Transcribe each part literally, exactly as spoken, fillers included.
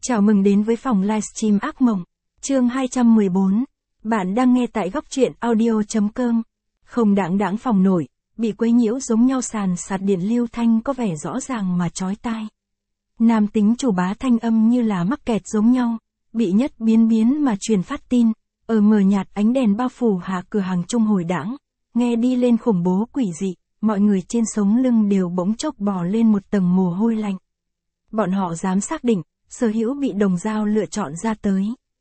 Chào mừng đến với phòng livestream ác mộng, chương hai trăm mười bốn. Bạn đang nghe tại góc truyện audio.com. Không đáng đáng phòng nổi, bị quấy nhiễu giống nhau sàn sạt điện lưu thanh có vẻ rõ ràng mà chói tai. Nam tính chủ bá thanh âm như là mắc kẹt giống nhau, bị nhất biến biến mà truyền phát tin, ở mờ nhạt ánh đèn bao phủ hạ cửa hàng chung hồi đãng, nghe đi lên khủng bố quỷ dị, mọi người trên sống lưng đều bỗng chốc bò lên một tầng mồ hôi lạnh. Bọn họ dám xác định, sở hữu bị đồng dao lựa chọn ra tới.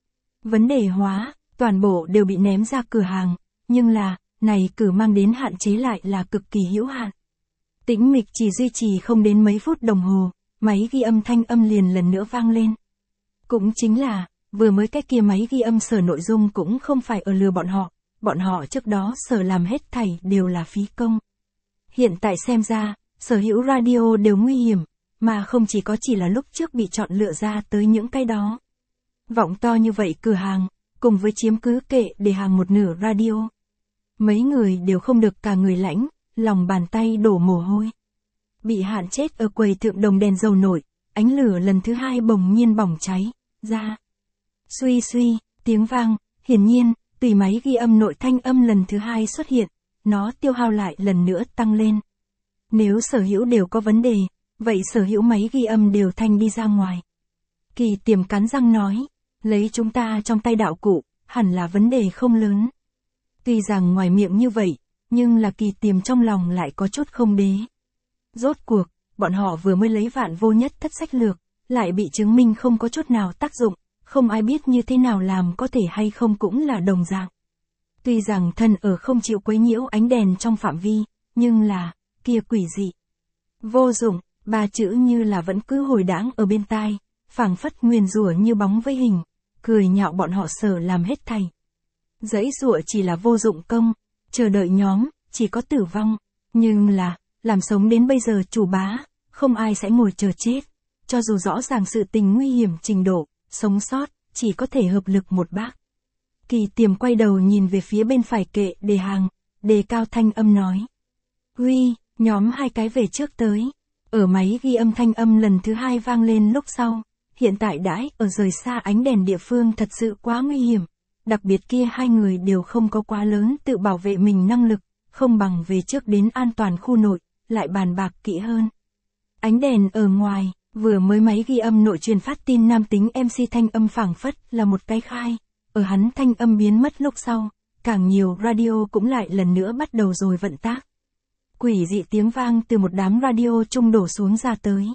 Vấn đề hóa, toàn bộ đều bị ném ra cửa hàng, nhưng là, này cử mang đến hạn chế lại là cực kỳ hữu hạn. Tĩnh mịch chỉ duy trì không đến mấy phút đồng hồ, máy ghi âm thanh âm liền lần nữa vang lên. Cũng chính là, vừa mới cái kia máy ghi âm sở nội dung cũng không phải ở lừa bọn họ, bọn họ trước đó sở làm hết thảy đều là phí công. Hiện tại xem ra, sở hữu radio đều nguy hiểm, mà không chỉ có chỉ là lúc trước bị chọn lựa ra tới những cái đó. Vọng to như vậy cửa hàng, cùng với chiếm cứ kệ để hàng một nửa radio. Mấy người đều không được cả người lãnh, lòng bàn tay đổ mồ hôi. Bị hạn chết ở quầy thượng đồng đèn dầu nổi, ánh lửa lần thứ hai bỗng nhiên bỏng cháy, ra. Suy suy, tiếng vang, hiển nhiên, tùy máy ghi âm nội thanh âm lần thứ hai xuất hiện, nó tiêu hao lại lần nữa tăng lên. Nếu sở hữu đều có vấn đề, vậy sở hữu máy ghi âm đều thanh đi ra ngoài. Kỳ Tiềm cắn răng nói, lấy chúng ta trong tay đạo cụ, hẳn là vấn đề không lớn. Tuy rằng ngoài miệng như vậy, nhưng là Kỳ Tiềm trong lòng lại có chút không đế. Rốt cuộc, bọn họ vừa mới lấy vạn vô nhất thất sách lược, lại bị chứng minh không có chút nào tác dụng, không ai biết như thế nào làm có thể hay không cũng là đồng dạng. Tuy rằng thân ở không chịu quấy nhiễu ánh đèn trong phạm vi, nhưng là, kia quỷ dị. Vô dụng, ba chữ như là vẫn cứ hồi đãng ở bên tai, phảng phất nguyền rủa như bóng với hình, cười nhạo bọn họ sở làm hết thảy. Giãy giụa chỉ là vô dụng công, chờ đợi nhóm, chỉ có tử vong, nhưng là, làm sống đến bây giờ chủ bá, không ai sẽ ngồi chờ chết, cho dù rõ ràng sự tình nguy hiểm trình độ, sống sót, chỉ có thể hợp lực một bác. Kỳ Tiềm quay đầu nhìn về phía bên phải kệ đề hàng, đề cao thanh âm nói. Huy, nhóm hai cái về trước tới. Ở máy ghi âm thanh âm lần thứ hai vang lên lúc sau, hiện tại đãi ở rời xa ánh đèn địa phương thật sự quá nguy hiểm, đặc biệt kia hai người đều không có quá lớn tự bảo vệ mình năng lực, không bằng về trước đến an toàn khu nội, lại bàn bạc kỹ hơn. Ánh đèn ở ngoài, vừa mới máy ghi âm nội truyền phát tin nam tính em xê thanh âm phảng phất là một cái khai, ở hắn thanh âm biến mất lúc sau, càng nhiều radio cũng lại lần nữa bắt đầu rồi vận tác. Quỷ dị tiếng vang từ một đám radio chung đổ xuống ra tới.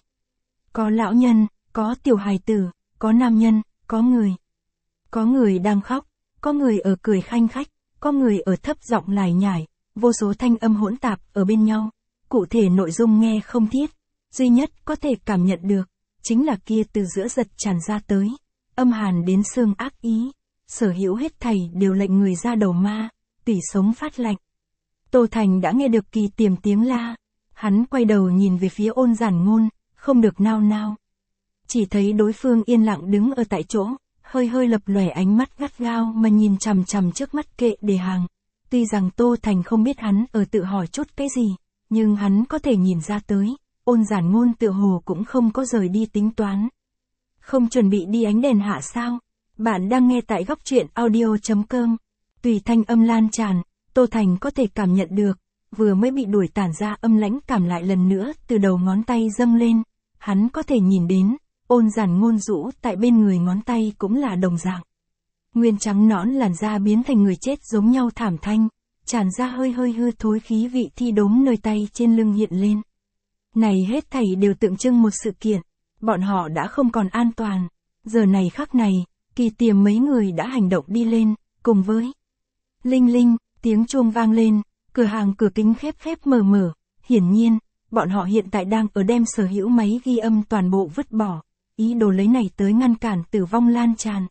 Có lão nhân, có tiểu hài tử, có nam nhân, có người. Có người đang khóc, có người ở cười khanh khách, có người ở thấp giọng lải nhải, vô số thanh âm hỗn tạp ở bên nhau. Cụ thể nội dung nghe không thiết, duy nhất có thể cảm nhận được, chính là kia từ giữa giật tràn ra tới, âm hàn đến xương ác ý, sở hữu hết thảy đều lệnh người ra đầu ma, tủy sống phát lạnh. Tô Thành đã nghe được Kỳ Tiềm tiếng la, hắn quay đầu nhìn về phía Ôn Giản Ngôn, không được nao nao. Chỉ thấy đối phương yên lặng đứng ở tại chỗ, hơi hơi lập lòe ánh mắt gắt gao mà nhìn chằm chằm trước mắt kệ đề hàng. Tuy rằng Tô Thành không biết hắn ở tự hỏi chút cái gì, nhưng hắn có thể nhìn ra tới, Ôn Giản Ngôn tựa hồ cũng không có rời đi tính toán. Không chuẩn bị đi ánh đèn hạ sao? Bạn đang nghe tại góc truyện audio.com. Tùy thanh âm lan tràn, Tô Thành có thể cảm nhận được, vừa mới bị đuổi tản ra âm lãnh cảm lại lần nữa từ đầu ngón tay dâng lên, hắn có thể nhìn đến, Ôn Giản Ngôn rũ tại bên người ngón tay cũng là đồng dạng. Nguyên trắng nõn làn da biến thành người chết giống nhau thảm thanh, tràn ra hơi hơi hư thối khí vị thi đốm nơi tay trên lưng hiện lên. Này hết thảy đều tượng trưng một sự kiện, bọn họ đã không còn an toàn, giờ này khắc này, Kỳ Tiềm mấy người đã hành động đi lên, cùng với linh linh. Tiếng chuông vang lên, cửa hàng cửa kính khép khép mở mở, hiển nhiên, bọn họ hiện tại đang ở đem sở hữu máy ghi âm toàn bộ vứt bỏ, ý đồ lấy này tới ngăn cản tử vong lan tràn.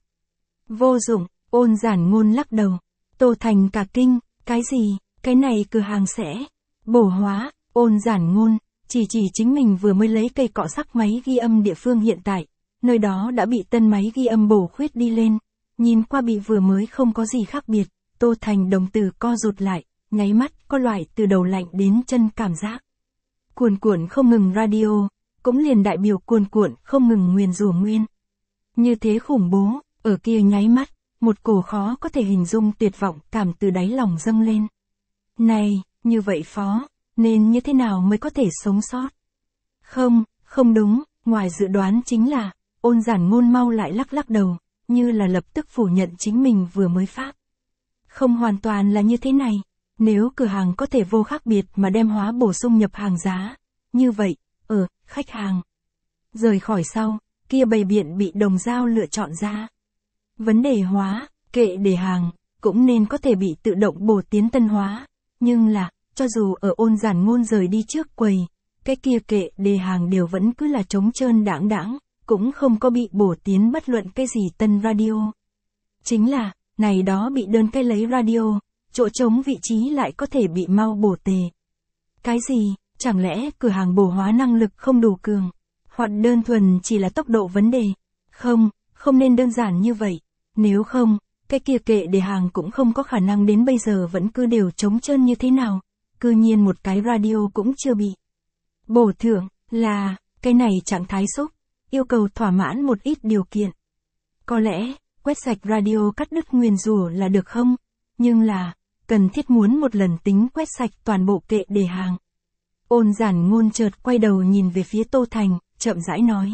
Vô dụng, Ôn Giản Ngôn lắc đầu, Tô Thành cả kinh, cái gì, cái này cửa hàng sẽ bổ hóa, Ôn Giản Ngôn, chỉ chỉ chính mình vừa mới lấy cây cọ sắc máy ghi âm địa phương hiện tại, nơi đó đã bị tân máy ghi âm bổ khuyết đi lên, nhìn qua bị vừa mới không có gì khác biệt. Tô Thành đồng tử co rụt lại, nháy mắt có loại từ đầu lạnh đến chân cảm giác. Cuồn cuộn không ngừng radio, cũng liền đại biểu cuồn cuộn không ngừng nguyền rủa nguyên. Như thế khủng bố, ở kia nháy mắt, một cổ khó có thể hình dung tuyệt vọng cảm từ đáy lòng dâng lên. Này, như vậy phó, nên như thế nào mới có thể sống sót? Không, không đúng, ngoài dự đoán chính là, Ôn Giản Ngôn mau lại lắc lắc đầu, như là lập tức phủ nhận chính mình vừa mới phát. Không hoàn toàn là như thế này, nếu cửa hàng có thể vô khác biệt mà đem hóa bổ sung nhập hàng giá, như vậy, ở, khách hàng rời khỏi sau, kia bày biện bị Đồng Dao lựa chọn ra. Vấn đề hóa, kệ để hàng, cũng nên có thể bị tự động bổ tiến tân hóa, nhưng là, cho dù ở Ôn Giản Ngôn rời đi trước quầy, cái kia kệ để hàng đều vẫn cứ là trống trơn đãng đãng, cũng không có bị bổ tiến bất luận cái gì tân radio. Chính là, này đó bị đơn cái lấy radio, chỗ trống vị trí lại có thể bị mau bổ tề. Cái gì, chẳng lẽ cửa hàng bổ hóa năng lực không đủ cường, hoặc đơn thuần chỉ là tốc độ vấn đề? Không, không nên đơn giản như vậy, nếu không, cái kia kệ để hàng cũng không có khả năng đến bây giờ vẫn cứ đều trống trơn như thế nào, cư nhiên một cái radio cũng chưa bị bổ thưởng, là, cái này trạng thái xúc, yêu cầu thỏa mãn một ít điều kiện. Có lẽ, quét sạch radio cắt đứt nguyền rủa là được không? Nhưng là, cần thiết muốn một lần tính quét sạch toàn bộ kệ để hàng. Ôn Giản Ngôn chợt quay đầu nhìn về phía Tô Thành, chậm rãi nói.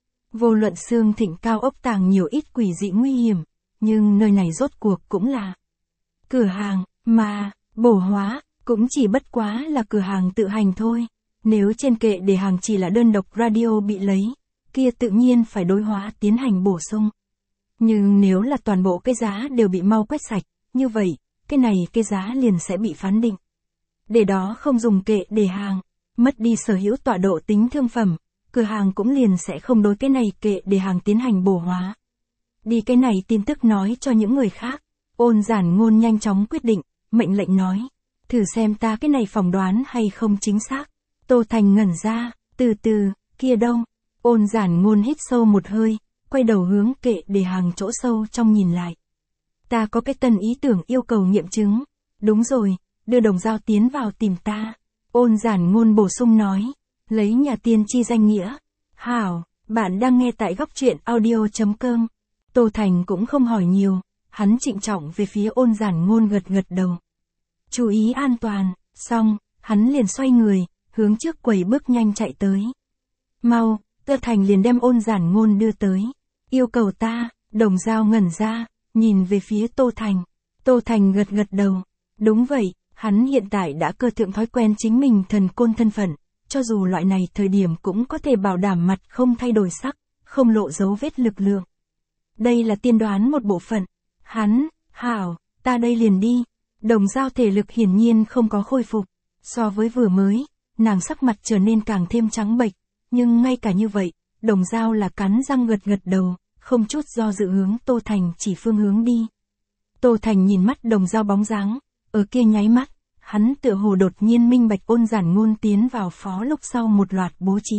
Vô luận xương thịnh cao ốc tàng nhiều ít quỷ dị nguy hiểm, nhưng nơi này rốt cuộc cũng là cửa hàng, mà, bổ hóa, cũng chỉ bất quá là cửa hàng tự hành thôi. Nếu trên kệ để hàng chỉ là đơn độc radio bị lấy, kia tự nhiên phải đối hóa tiến hành bổ sung. Nhưng nếu là toàn bộ cái giá đều bị mau quét sạch, như vậy, cái này cái giá liền sẽ bị phán định. Để đó không dùng kệ để hàng, mất đi sở hữu tọa độ tính thương phẩm, cửa hàng cũng liền sẽ không đối cái này kệ để hàng tiến hành bổ hóa. Đi cái này tin tức nói cho những người khác, Ôn Giản Ngôn nhanh chóng quyết định, mệnh lệnh nói, thử xem ta cái này phỏng đoán hay không chính xác. Tô Thành ngẩn ra, từ từ, kia đâu? Ôn Giản Ngôn hít sâu một hơi, quay đầu hướng kệ để hàng chỗ sâu trong nhìn lại. Ta có cái tân ý tưởng yêu cầu nghiệm chứng. Đúng rồi, đưa Đồng Dao tiến vào tìm ta. Ôn Giản Ngôn bổ sung nói, lấy nhà tiên tri danh nghĩa. Hảo, bạn đang nghe tại góc truyện audio chấm com. Tô Thành cũng không hỏi nhiều, hắn trịnh trọng về phía Ôn Giản Ngôn gật gật đầu. Chú ý an toàn, xong, hắn liền xoay người, hướng trước quầy bước nhanh chạy tới. Mau, Tô Thành liền đem Ôn Giản Ngôn đưa tới. Yêu cầu ta, Đồng Dao ngẩn ra, nhìn về phía Tô Thành. Tô Thành gật gật đầu. Đúng vậy, hắn hiện tại đã cơ thượng thói quen chính mình thần côn thân phận, cho dù loại này thời điểm cũng có thể bảo đảm mặt không thay đổi sắc, không lộ dấu vết lực lượng. Đây là tiên đoán một bộ phận. Hắn, hảo, ta đây liền đi. Đồng Dao thể lực hiển nhiên không có khôi phục. So với vừa mới, nàng sắc mặt trở nên càng thêm trắng bệch, nhưng ngay cả như vậy, Đồng Dao là cắn răng gật gật đầu, không chút do dự hướng Tô Thành chỉ phương hướng đi. Tô Thành nhìn mắt Đồng Dao bóng dáng, ở kia nháy mắt, hắn tựa hồ đột nhiên minh bạch Ôn Giản Ngôn tiến vào phó lúc sau một loạt bố trí.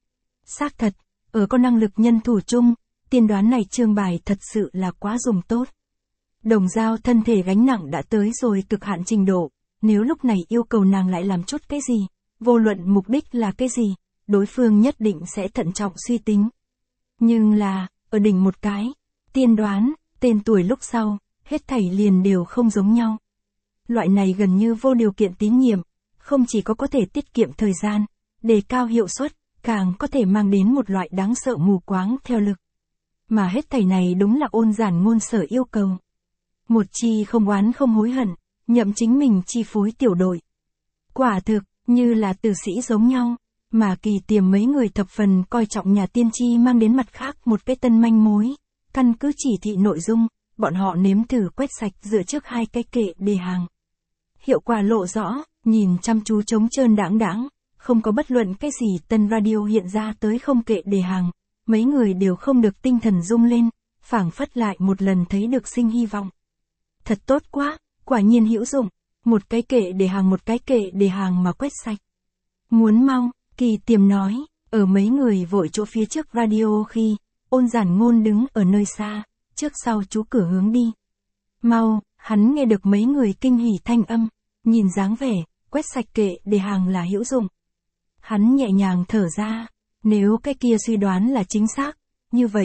Xác thật, ở có năng lực nhân thủ chung, tiên đoán này trương bài thật sự là quá dùng tốt. Đồng Dao thân thể gánh nặng đã tới rồi cực hạn trình độ, nếu lúc này yêu cầu nàng lại làm chút cái gì, vô luận mục đích là cái gì, đối phương nhất định sẽ thận trọng suy tính. Nhưng là, ở đỉnh một cái, tiên đoán, tên tuổi lúc sau, hết thảy liền đều không giống nhau. Loại này gần như vô điều kiện tín nhiệm, không chỉ có có thể tiết kiệm thời gian, đề cao hiệu suất, càng có thể mang đến một loại đáng sợ mù quáng theo lực. Mà hết thảy này đúng là Ôn Giản Ngôn sở yêu cầu. Một chi không oán không hối hận, nhậm chính mình chi phối tiểu đội. Quả thực, như là tử sĩ giống nhau, mà Kỳ Tiềm mấy người thập phần coi trọng nhà tiên tri mang đến mặt khác một cái tân manh mối. Căn cứ chỉ thị nội dung, bọn họ nếm thử quét sạch dựa trước hai cái kệ đề hàng. Hiệu quả lộ rõ, nhìn chăm chú trống trơn đãng đãng, không có bất luận cái gì tân radio hiện ra tới không kệ đề hàng. Mấy người đều không được tinh thần rung lên, phảng phất lại một lần thấy được sinh hy vọng. Thật tốt quá, quả nhiên hữu dụng, một cái kệ để hàng một cái kệ để hàng mà quét sạch. Muốn mau, Kỳ Tiềm nói, ở mấy người vội chỗ phía trước radio khi, Ôn Giản Ngôn đứng ở nơi xa, trước sau chú cửa hướng đi. Mau, hắn nghe được mấy người kinh hỉ thanh âm, nhìn dáng vẻ, quét sạch kệ để hàng là hữu dụng. Hắn nhẹ nhàng thở ra, nếu cái kia suy đoán là chính xác, như vậy, hắn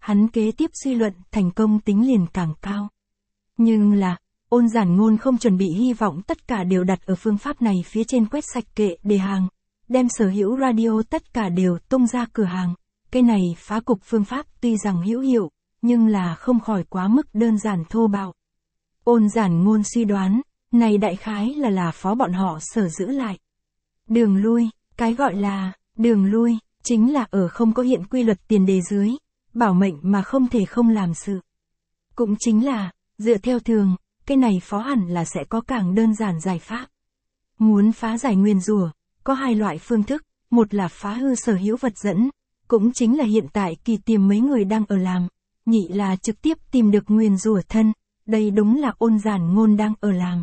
hắn kế tiếp suy luận thành công tính liền càng cao. Nhưng là, Ôn Giản Ngôn không chuẩn bị hy vọng tất cả đều đặt ở phương pháp này phía trên quét sạch kệ đề hàng, đem sở hữu radio tất cả đều tung ra cửa hàng. Cái này phá cục phương pháp tuy rằng hữu hiệu, nhưng là không khỏi quá mức đơn giản thô bạo. Ôn Giản Ngôn suy đoán, này đại khái là là phó bọn họ sở giữ lại. Đường lui, cái gọi là đường lui, chính là ở không có hiện quy luật tiền đề dưới, bảo mệnh mà không thể không làm sự. Cũng chính là, dựa theo thường, cái này phó hẳn là sẽ có càng đơn giản giải pháp. Muốn phá giải nguyền rủa, có hai loại phương thức, một là phá hư sở hữu vật dẫn, cũng chính là hiện tại Kỳ tìm mấy người đang ở làm, nhị là trực tiếp tìm được nguyền rủa thân, đây đúng là Ôn Giản Ngôn đang ở làm.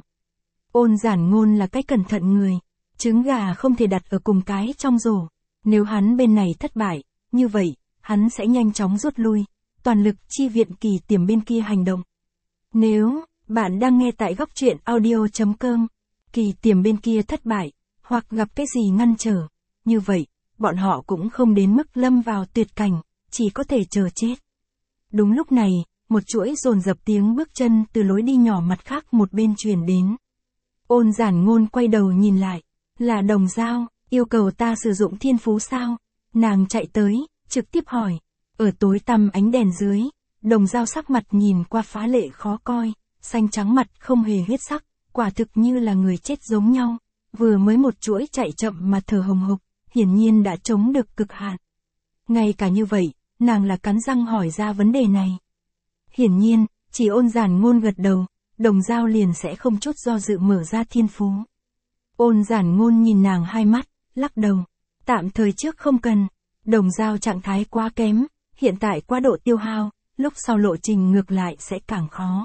Ôn Giản Ngôn là cái cẩn thận người, trứng gà không thể đặt ở cùng cái trong rổ, nếu hắn bên này thất bại, như vậy, hắn sẽ nhanh chóng rút lui, toàn lực chi viện Kỳ Tiềm bên kia hành động. Nếu bạn đang nghe tại góc truyện audio chấm com, Kỳ Tiềm bên kia thất bại, hoặc gặp cái gì ngăn trở, như vậy, bọn họ cũng không đến mức lâm vào tuyệt cảnh, chỉ có thể chờ chết. Đúng lúc này, một chuỗi dồn dập tiếng bước chân từ lối đi nhỏ mặt khác một bên truyền đến. Ôn Giản Ngôn quay đầu nhìn lại, là Đồng Dao, yêu cầu ta sử dụng thiên phú sao? Nàng chạy tới, trực tiếp hỏi. Ở tối tăm ánh đèn dưới, Đồng Dao sắc mặt nhìn qua phá lệ khó coi, xanh trắng mặt không hề huyết sắc, quả thực như là người chết giống nhau, vừa mới một chuỗi chạy chậm mà thở hồng hộc, hiển nhiên đã chống được cực hạn. Ngay cả như vậy, nàng là cắn răng hỏi ra vấn đề này. Hiển nhiên, chỉ Ôn Giản Ngôn gật đầu, Đồng Dao liền sẽ không chút do dự mở ra thiên phú. Ôn Giản Ngôn nhìn nàng hai mắt, lắc đầu, tạm thời trước không cần, Đồng Dao trạng thái quá kém, hiện tại quá độ tiêu hao, lúc sau lộ trình ngược lại sẽ càng khó.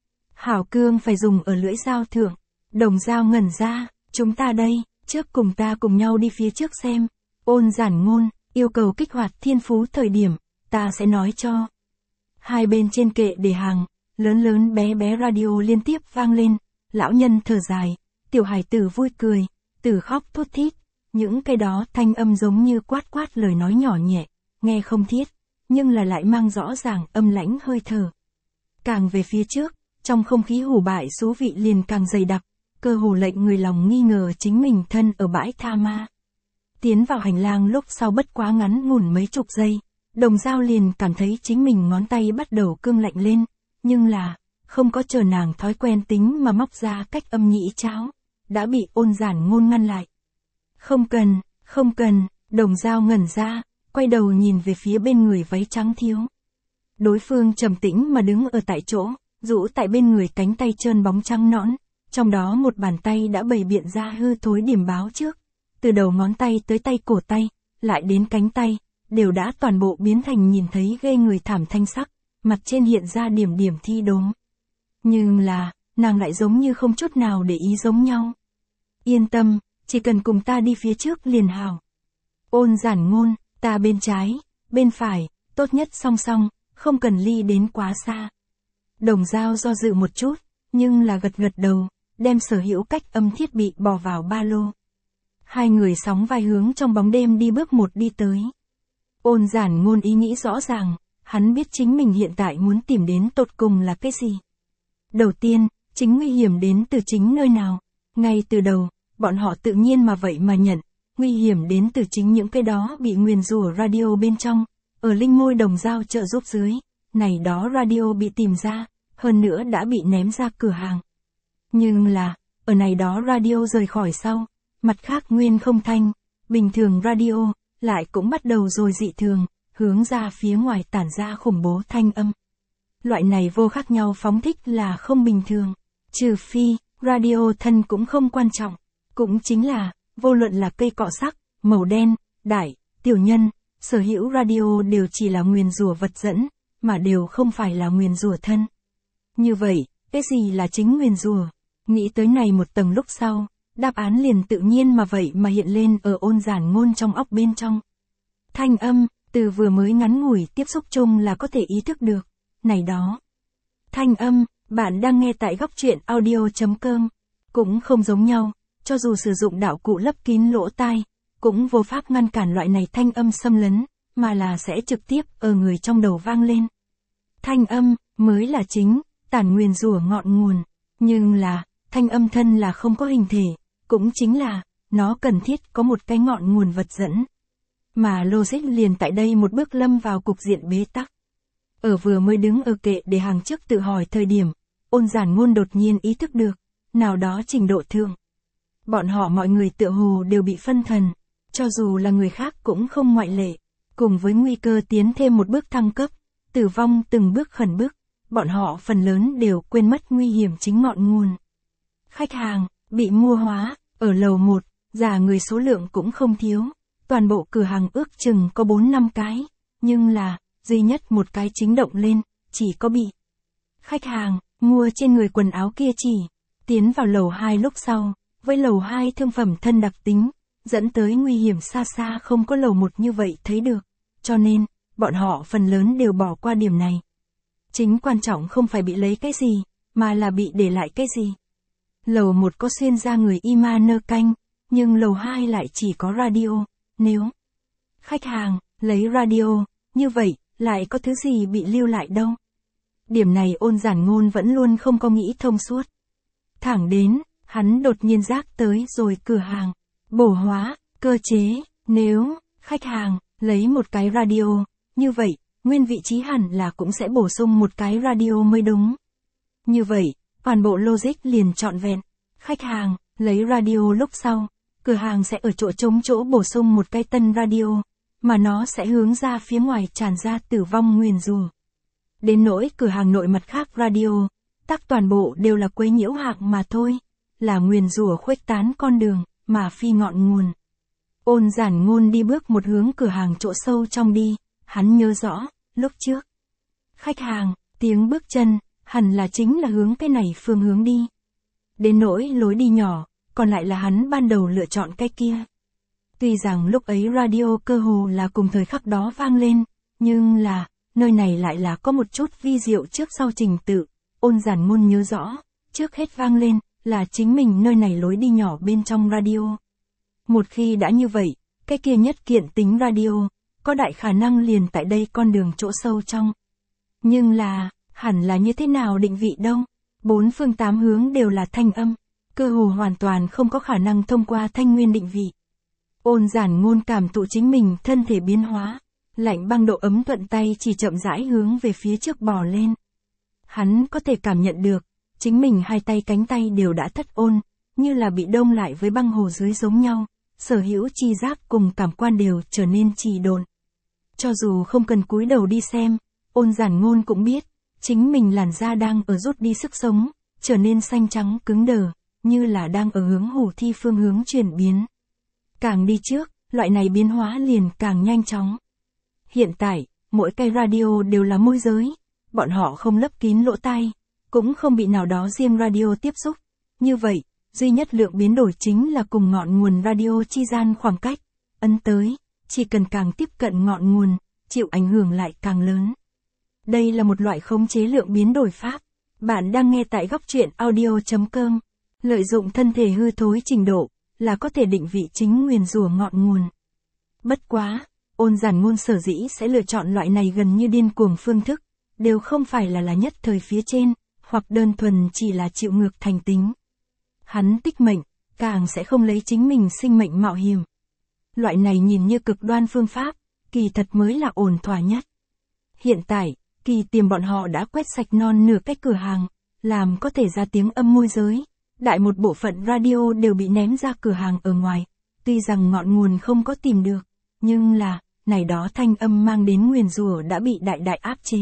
Hảo cương phải dùng ở lưỡi dao thượng, Đồng Dao ngẩn ra, chúng ta đây, trước cùng ta cùng nhau đi phía trước xem, Ôn Giản Ngôn, yêu cầu kích hoạt thiên phú thời điểm, ta sẽ nói cho. Hai bên trên kệ để hàng, lớn lớn bé bé radio liên tiếp vang lên, lão nhân thở dài, tiểu hài tử vui cười, tử khóc thút thít, những cái đó thanh âm giống như quát quát lời nói nhỏ nhẹ, nghe không thiết, nhưng là lại mang rõ ràng âm lãnh hơi thở. Càng về phía trước, trong không khí hủ bại số vị liền càng dày đặc, cơ hồ lệnh người lòng nghi ngờ chính mình thân ở bãi tha ma. Tiến vào hành lang lúc sau bất quá ngắn ngủn mấy chục giây, Đồng Dao liền cảm thấy chính mình ngón tay bắt đầu cương lạnh lên, nhưng là, không có chờ nàng thói quen tính mà móc ra cách âm nhĩ cháo, đã bị Ôn Giản Ngôn ngăn lại. Không cần, không cần, Đồng Dao ngẩn ra, quay đầu nhìn về phía bên người váy trắng thiếu. Đối phương trầm tĩnh mà đứng ở tại chỗ, rũ tại bên người cánh tay trơn bóng trắng nõn, trong đó một bàn tay đã bày biện ra hư thối điểm báo trước, từ đầu ngón tay tới tay cổ tay, lại đến cánh tay, đều đã toàn bộ biến thành nhìn thấy ghê người thảm thanh sắc, mặt trên hiện ra điểm điểm thi đốm. Nhưng là, nàng lại giống như không chút nào để ý giống nhau. Yên tâm, chỉ cần cùng ta đi phía trước liền hảo. Ôn Giản Ngôn, ta bên trái, bên phải, tốt nhất song song, không cần ly đến quá xa. Đồng Dao do dự một chút, nhưng là gật gật đầu, đem sở hữu cách âm thiết bị bỏ vào ba lô. Hai người sóng vai hướng trong bóng đêm đi bước một đi tới. Ôn Giản Ngôn ý nghĩ rõ ràng, hắn biết chính mình hiện tại muốn tìm đến tột cùng là cái gì. Đầu tiên, chính nguy hiểm đến từ chính nơi nào. Ngay từ đầu, bọn họ tự nhiên mà vậy mà nhận, nguy hiểm đến từ chính những cái đó bị nguyền rủa radio bên trong, ở linh môi Đồng Dao trợ giúp dưới, này đó radio bị tìm ra, hơn nữa đã bị ném ra cửa hàng. Nhưng là, ở này đó radio rời khỏi sau, mặt khác nguyên không thanh, bình thường radio, lại cũng bắt đầu rồi dị thường, hướng ra phía ngoài tản ra khủng bố thanh âm. Loại này vô khác nhau phóng thích là không bình thường, trừ phi, radio thân cũng không quan trọng, cũng chính là, vô luận là cây cọ sắc, màu đen, đại, tiểu nhân, sở hữu radio đều chỉ là nguyền rủa vật dẫn, mà đều không phải là nguyền rủa thân. Như vậy, cái gì là chính nguyền rủa? Nghĩ tới này một tầng lúc sau, đáp án liền tự nhiên mà vậy mà hiện lên ở Ôn Giản Ngôn trong óc bên trong. Thanh âm, từ vừa mới ngắn ngủi tiếp xúc chung là có thể ý thức được. Này đó. Thanh âm, bạn đang nghe tại góc truyện audio chấm com. Cũng không giống nhau, cho dù sử dụng đạo cụ lấp kín lỗ tai, cũng vô pháp ngăn cản loại này thanh âm xâm lấn, mà là sẽ trực tiếp ở người trong đầu vang lên. Thanh âm, mới là chính, tản nguyền rủa ngọn nguồn. Nhưng là, thanh âm thân là không có hình thể, cũng chính là, nó cần thiết có một cái ngọn nguồn vật dẫn. Mà logic liền tại đây một bước lâm vào cục diện bế tắc. Ở vừa mới đứng ở kệ để hàng trước tự hỏi thời điểm, Ôn Giản Ngôn đột nhiên ý thức được, nào đó trình độ thượng. Bọn họ mọi người tựa hồ đều bị phân thần, cho dù là người khác cũng không ngoại lệ, cùng với nguy cơ tiến thêm một bước thăng cấp, tử vong từng bước khẩn bước, bọn họ phần lớn đều quên mất nguy hiểm chính ngọn nguồn. Khách hàng, bị mua hóa, ở lầu một, già người số lượng cũng không thiếu, toàn bộ cửa hàng ước chừng có bốn năm cái, nhưng là, duy nhất một cái chính động lên, chỉ có bị. Khách hàng, mua trên người quần áo kia chỉ, tiến vào lầu hai lúc sau, với lầu hai thương phẩm thân đặc tính, dẫn tới nguy hiểm xa xa không có lầu một như vậy thấy được, cho nên, bọn họ phần lớn đều bỏ qua điểm này. Chính quan trọng không phải bị lấy cái gì, mà là bị để lại cái gì. Lầu một có xuyên ra người ima nơ canh, nhưng lầu hai lại chỉ có radio, nếu khách hàng lấy radio, như vậy, lại có thứ gì bị lưu lại đâu. Điểm này Ôn Giản Ngôn vẫn luôn không có nghĩ thông suốt. Thẳng đến, hắn đột nhiên giác tới rồi cửa hàng, bổ hóa, cơ chế, nếu, khách hàng, lấy một cái radio, như vậy, nguyên vị trí hẳn là cũng sẽ bổ sung một cái radio mới đúng. Như vậy, toàn bộ logic liền trọn vẹn, khách hàng, lấy radio lúc sau, cửa hàng sẽ ở chỗ trống chỗ bổ sung một cái tân radio, mà nó sẽ hướng ra phía ngoài tràn ra tử vong nguyền rủa. Đến nỗi cửa hàng nội mặt khác radio, tắc toàn bộ đều là quấy nhiễu hạng mà thôi, là nguyền rủa khuếch tán con đường, mà phi ngọn nguồn. Ôn Giản Ngôn đi bước một hướng cửa hàng chỗ sâu trong đi, hắn nhớ rõ, lúc trước. Khách hàng, tiếng bước chân, hẳn là chính là hướng cái này phương hướng đi. Đến nỗi lối đi nhỏ, còn lại là hắn ban đầu lựa chọn cái kia. Tuy rằng lúc ấy radio cơ hồ là cùng thời khắc đó vang lên, nhưng là, nơi này lại là có một chút vi diệu trước sau trình tự. Ôn Giản Ngôn nhớ rõ, trước hết vang lên, là chính mình nơi này lối đi nhỏ bên trong radio. Một khi đã như vậy, cái kia nhất kiện tính radio, có đại khả năng liền tại đây con đường chỗ sâu trong. Nhưng là, hẳn là như thế nào định vị đâu? Bốn phương tám hướng đều là thanh âm, cơ hồ hoàn toàn không có khả năng thông qua thanh nguyên định vị. Ôn Giản Ngôn cảm thụ chính mình thân thể biến hóa, lạnh băng độ ấm thuận tay chỉ chậm rãi hướng về phía trước bò lên. Hắn có thể cảm nhận được, chính mình hai tay cánh tay đều đã thất ôn, như là bị đông lại với băng hồ dưới giống nhau, sở hữu chi giác cùng cảm quan đều trở nên trì độn. Cho dù không cần cúi đầu đi xem, Ôn Giản Ngôn cũng biết, chính mình làn da đang ở rút đi sức sống, trở nên xanh trắng cứng đờ, như là đang ở hướng hủ thi phương hướng chuyển biến. Càng đi trước, loại này biến hóa liền càng nhanh chóng. Hiện tại, mỗi cái radio đều là môi giới, bọn họ không lấp kín lỗ tai, cũng không bị nào đó riêng radio tiếp xúc. Như vậy, duy nhất lượng biến đổi chính là cùng ngọn nguồn radio chi gian khoảng cách. Ấn tới, chỉ cần càng tiếp cận ngọn nguồn, chịu ảnh hưởng lại càng lớn. Đây là một loại khống chế lượng biến đổi pháp. Bạn đang nghe tại góc truyện audio chấm com. Lợi dụng thân thể hư thối trình độ, là có thể định vị chính nguyền rủa ngọn nguồn. Bất quá, Ôn Giản Ngôn sở dĩ sẽ lựa chọn loại này gần như điên cuồng phương thức, đều không phải là là nhất thời phía trên, hoặc đơn thuần chỉ là chịu ngược thành tính. Hắn tích mệnh, càng sẽ không lấy chính mình sinh mệnh mạo hiểm. Loại này nhìn như cực đoan phương pháp, kỳ thật mới là ổn thỏa nhất. Hiện tại, Kỳ Tiềm bọn họ đã quét sạch non nửa cái cửa hàng, làm có thể ra tiếng âm môi giới. Đại một bộ phận radio đều bị ném ra cửa hàng ở ngoài, tuy rằng ngọn nguồn không có tìm được, nhưng là, này đó thanh âm mang đến nguyền rủa đã bị đại đại áp chế.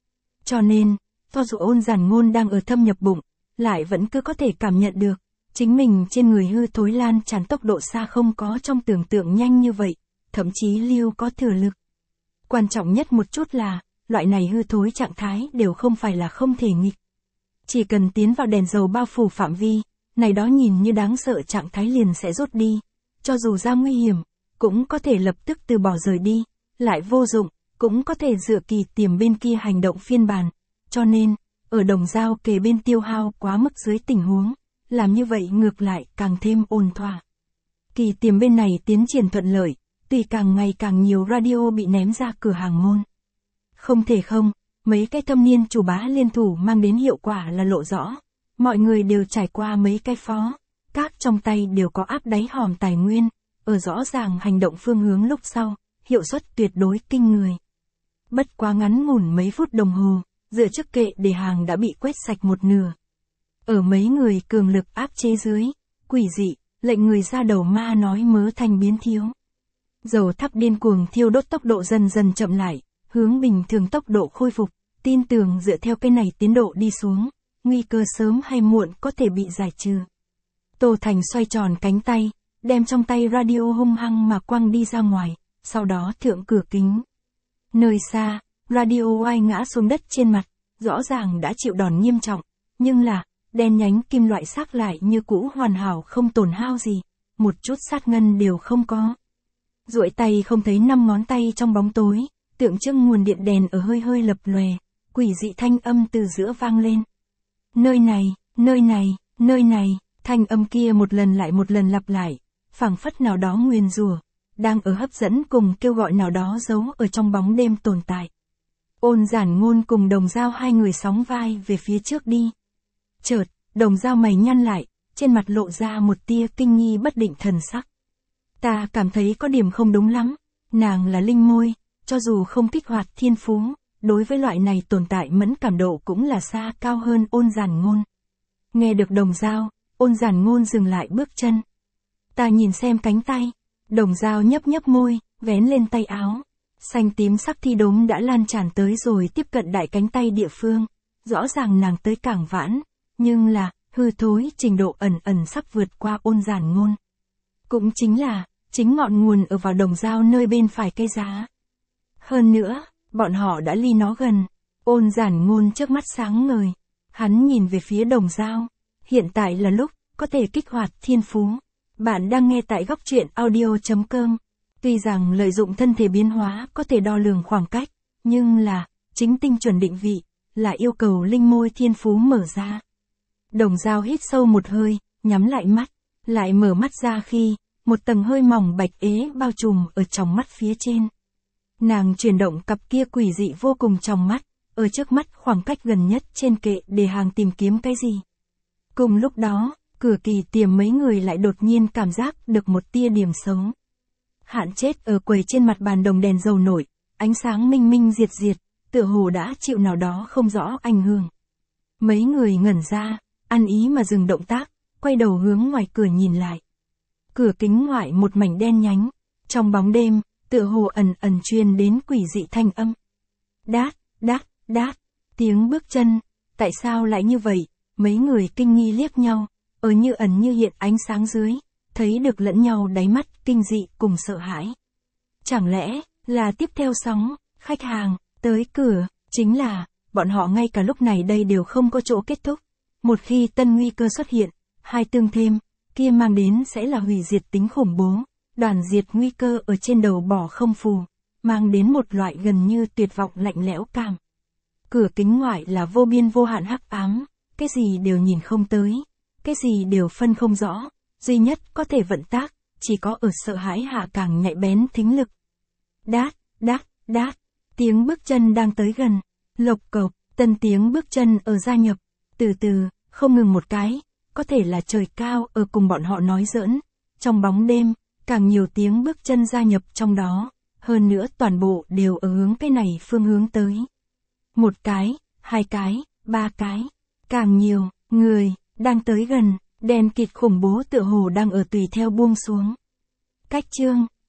Cho nên, cho dù Ôn Giản Ngôn đang ở thâm nhập bụng, lại vẫn cứ có thể cảm nhận được, chính mình trên người hư thối lan tràn tốc độ xa không có trong tưởng tượng nhanh như vậy, thậm chí lưu có thừa lực. Quan trọng nhất một chút là, loại này hư thối trạng thái đều không phải là không thể nghịch. Chỉ cần tiến vào đèn dầu bao phủ phạm vi, này đó nhìn như đáng sợ trạng thái liền sẽ rút đi, cho dù ra nguy hiểm, cũng có thể lập tức từ bỏ rời đi, lại vô dụng, cũng có thể dựa Kỳ Tiềm bên kia hành động phiên bản, cho nên, ở đồng dao kề bên tiêu hao quá mức dưới tình huống, làm như vậy ngược lại càng thêm ổn thỏa. Kỳ Tiềm bên này tiến triển thuận lợi, tuy càng ngày càng nhiều radio bị ném ra cửa hàng môn. Không thể không, mấy cái thâm niên chủ bá liên thủ mang đến hiệu quả là lộ rõ. Mọi người đều trải qua mấy cái phó, các trong tay đều có áp đáy hòm tài nguyên, ở rõ ràng hành động phương hướng lúc sau, hiệu suất tuyệt đối kinh người. Bất quá ngắn ngủn mấy phút đồng hồ, dựa trước kệ để hàng đã bị quét sạch một nửa. Ở mấy người cường lực áp chế dưới, quỷ dị, lệnh người ra đầu ma nói mớ thành biến thiếu. Dầu thắp điên cuồng thiêu đốt tốc độ dần dần chậm lại, hướng bình thường tốc độ khôi phục, tin tưởng dựa theo cái này tiến độ đi xuống, nguy cơ sớm hay muộn có thể bị giải trừ. Tô Thành xoay tròn cánh tay, đem trong tay radio hung hăng mà quăng đi ra ngoài, sau đó thượng cửa kính. Nơi xa, radio oai ngã xuống đất trên mặt, rõ ràng đã chịu đòn nghiêm trọng, nhưng là, đen nhánh kim loại xác lại như cũ hoàn hảo không tổn hao gì, một chút sát ngân đều không có. Duỗi tay không thấy năm ngón tay trong bóng tối, tượng trưng nguồn điện đèn ở hơi hơi lập lòe, quỷ dị thanh âm từ giữa vang lên. Nơi này, nơi này, nơi này, thanh âm kia một lần lại một lần lặp lại, phảng phất nào đó nguyền rủa, đang ở hấp dẫn cùng kêu gọi nào đó giấu ở trong bóng đêm tồn tại. Ôn Giản Ngôn cùng Đồng Dao hai người sóng vai về phía trước đi. Chợt, Đồng Dao mày nhăn lại, trên mặt lộ ra một tia kinh nghi bất định thần sắc. Ta cảm thấy có điểm không đúng lắm, nàng là linh môi, cho dù không kích hoạt thiên phú, đối với loại này tồn tại mẫn cảm độ cũng là xa cao hơn Ôn Giản Ngôn. Nghe được Đồng Dao, Ôn Giản Ngôn dừng lại bước chân. Ta nhìn xem cánh tay, Đồng Dao nhấp nhấp môi, vén lên tay áo. Xanh tím sắc thi đốm đã lan tràn tới rồi tiếp cận đại cánh tay địa phương, rõ ràng nàng tới càng vãn, nhưng là, hư thối trình độ ẩn ẩn sắp vượt qua Ôn Giản Ngôn. Cũng chính là, chính ngọn nguồn ở vào Đồng Dao nơi bên phải cây giá. Hơn nữa, bọn họ đã ly nó gần, Ôn Giản Ngôn trước mắt sáng ngời, hắn nhìn về phía Đồng Dao, hiện tại là lúc, có thể kích hoạt thiên phú. Bạn đang nghe tại góc truyện audio chấm com. Tuy rằng lợi dụng thân thể biến hóa có thể đo lường khoảng cách, nhưng là, chính tinh chuẩn định vị, là yêu cầu linh môi thiên phú mở ra. Đồng Dao hít sâu một hơi, nhắm lại mắt, lại mở mắt ra khi, một tầng hơi mỏng bạch ế bao trùm ở tròng mắt phía trên. Nàng chuyển động cặp kia quỷ dị vô cùng tròng mắt, ở trước mắt khoảng cách gần nhất trên kệ để hàng tìm kiếm cái gì. Cùng lúc đó, cửa kỳ tiềm mấy người lại đột nhiên cảm giác được một tia điểm xấu. Hạn chết ở quầy trên mặt bàn đồng đèn dầu nổi, ánh sáng minh minh diệt diệt, tựa hồ đã chịu nào đó không rõ ảnh hưởng. Mấy người ngẩn ra, ăn ý mà dừng động tác, quay đầu hướng ngoài cửa nhìn lại. Cửa kính ngoại một mảnh đen nhánh, trong bóng đêm, tựa hồ ẩn ẩn truyền đến quỷ dị thanh âm. Đát, đát, đát, tiếng bước chân, tại sao lại như vậy? Mấy người kinh nghi liếc nhau, ở như ẩn như hiện ánh sáng dưới, thấy được lẫn nhau đáy mắt kinh dị cùng sợ hãi. Chẳng lẽ, là tiếp theo sóng, khách hàng, tới cửa, chính là, bọn họ ngay cả lúc này đây đều không có chỗ kết thúc. Một khi tân nguy cơ xuất hiện, hai tương thêm, kia mang đến sẽ là hủy diệt tính khủng bố, đoàn diệt nguy cơ ở trên đầu bỏ không phù, mang đến một loại gần như tuyệt vọng lạnh lẽo cảm. Cửa kính ngoại là vô biên vô hạn hắc ám, cái gì đều nhìn không tới, cái gì đều phân không rõ, duy nhất có thể vận tác, chỉ có ở sợ hãi hạ càng nhạy bén thính lực. Đát, đát, đát, tiếng bước chân đang tới gần, lộc cộc, tân tiếng bước chân ở gia nhập, từ từ, không ngừng một cái, có thể là trời cao ở cùng bọn họ nói giỡn, trong bóng đêm, càng nhiều tiếng bước chân gia nhập trong đó, hơn nữa toàn bộ đều ở hướng cái này phương hướng tới. Một cái, hai cái, ba cái, càng nhiều, người, đang tới gần, đèn kịt khủng bố tựa hồ đang ở tùy theo buông xuống. Cách chương